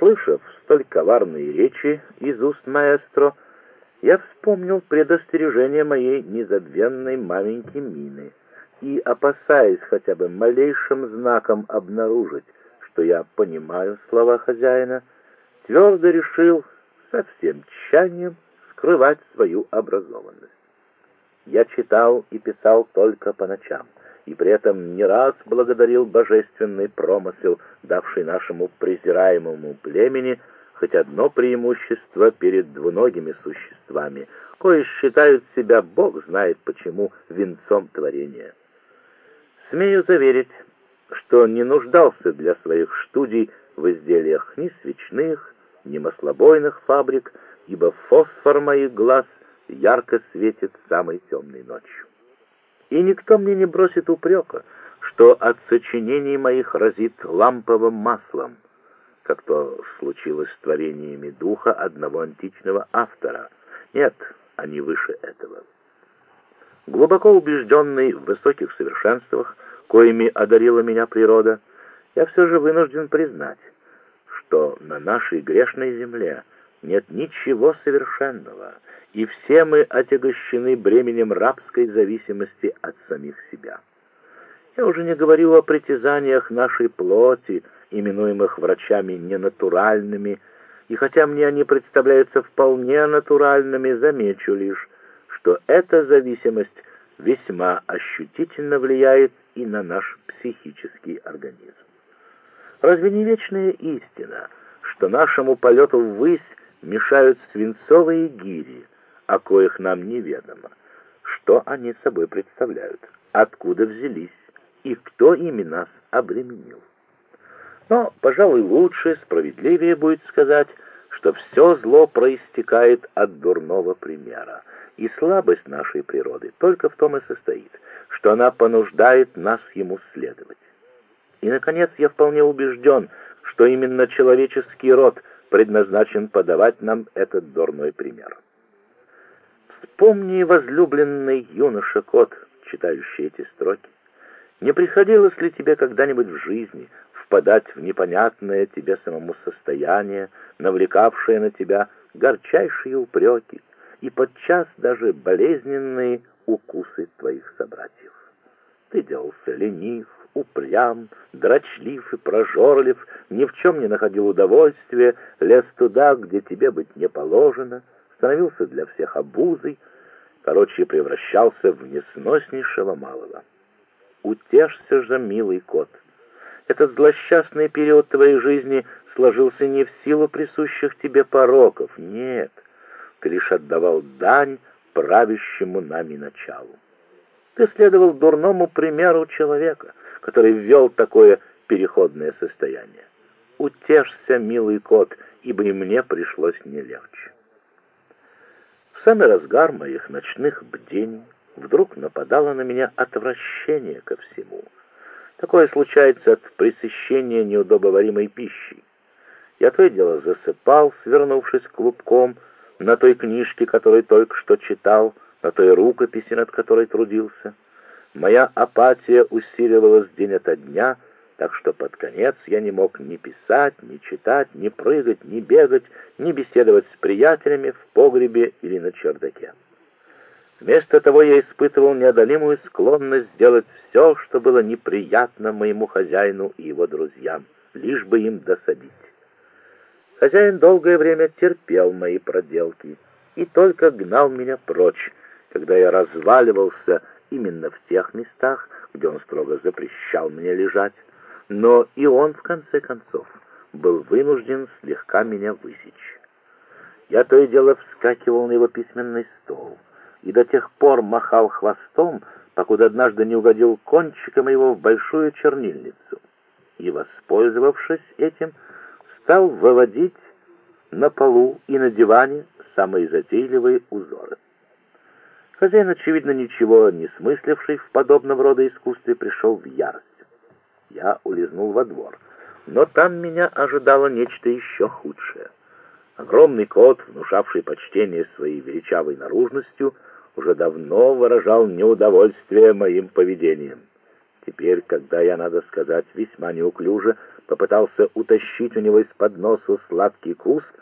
Услышав столь коварные речи из уст маэстро, я вспомнил предостережение моей незабвенной маменьки Мины и, опасаясь хотя бы малейшим знаком обнаружить, что я понимаю слова хозяина, твердо решил со всем тщанием скрывать свою образованность. Я читал и писал только по ночам, и при этом не раз благодарил божественный промысел, давший нашему презираемому племени хоть одно преимущество перед двуногими существами, кои считают себя, Бог знает почему, венцом творения. Смею заверить, что не нуждался для своих студий в изделиях ни свечных, ни маслобойных фабрик, ибо фосфор моих глаз ярко светит самой темной ночью. И никто мне не бросит упрека, что от сочинений моих разит ламповым маслом, как то случилось с творениями духа одного античного автора. Нет, они выше этого. Глубоко убежденный в высоких совершенствах, коими одарила меня природа, я все же вынужден признать, что на нашей грешной земле нет ничего совершенного, и все мы отягощены бременем рабской зависимости от самих себя. Я уже не говорю о притязаниях нашей плоти, именуемых врачами ненатуральными, и хотя мне они представляются вполне натуральными, замечу лишь, что эта зависимость весьма ощутительно влияет и на наш психический организм. Разве не вечная истина, что нашему полету ввысь мешают свинцовые гири, о коих нам неведомо, что они собой представляют, откуда взялись и кто ими нас обременил? Но, пожалуй, лучше, справедливее будет сказать, что все зло проистекает от дурного примера, и слабость нашей природы только в том и состоит, что она понуждает нас ему следовать. И, наконец, я вполне убежден, что именно человеческий род предназначен подавать нам этот дурной пример. Вспомни, возлюбленный юноша-кот, читающий эти строки, не приходилось ли тебе когда-нибудь в жизни впадать в непонятное тебе самому состояние, навлекавшее на тебя горчайшие упреки и подчас даже болезненные укусы твоих собратьев? Ты делался ленив, упрям, дрочлив и прожорлив, ни в чем не находил удовольствия, лез туда, где тебе быть не положено, становился для всех обузой, короче, превращался в несноснейшего малого. Утешься же, милый кот. Этот злосчастный период твоей жизни сложился не в силу присущих тебе пороков, нет, ты лишь отдавал дань правящему нами началу. Ты следовал дурному примеру человека, который ввел такое переходное состояние. Утешься, милый кот, ибо и мне пришлось не легче. В самый разгар моих ночных бдений вдруг нападало на меня отвращение ко всему. Такое случается от пресыщения неудобоваримой пищей. Я то и дело засыпал, свернувшись клубком, на той книжке, которую только что читал, на той рукописи, над которой трудился. Моя апатия усиливалась день ото дня, так что под конец я не мог ни писать, ни читать, ни прыгать, ни бегать, ни беседовать с приятелями в погребе или на чердаке. Вместо того я испытывал неодолимую склонность сделать все, что было неприятно моему хозяину и его друзьям, лишь бы им досадить. Хозяин долгое время терпел мои проделки и только гнал меня прочь, когда я разваливался именно в тех местах, где он строго запрещал мне лежать, но и он, в конце концов, был вынужден слегка меня высечь. Я то и дело вскакивал на его письменный стол и до тех пор махал хвостом, покуда однажды не угодил кончиком его в большую чернильницу, и, воспользовавшись этим, стал выводить на полу и на диване самые затейливые узоры. Хозяин, очевидно, ничего не смысливший в подобного рода искусстве, пришел в ярость. Я улизнул во двор, но там меня ожидало нечто еще худшее. Огромный кот, внушавший почтение своей величавой наружностью, уже давно выражал неудовольствие моим поведением. Теперь, когда я, надо сказать, весьма неуклюже попытался утащить у него из-под носа сладкий кус,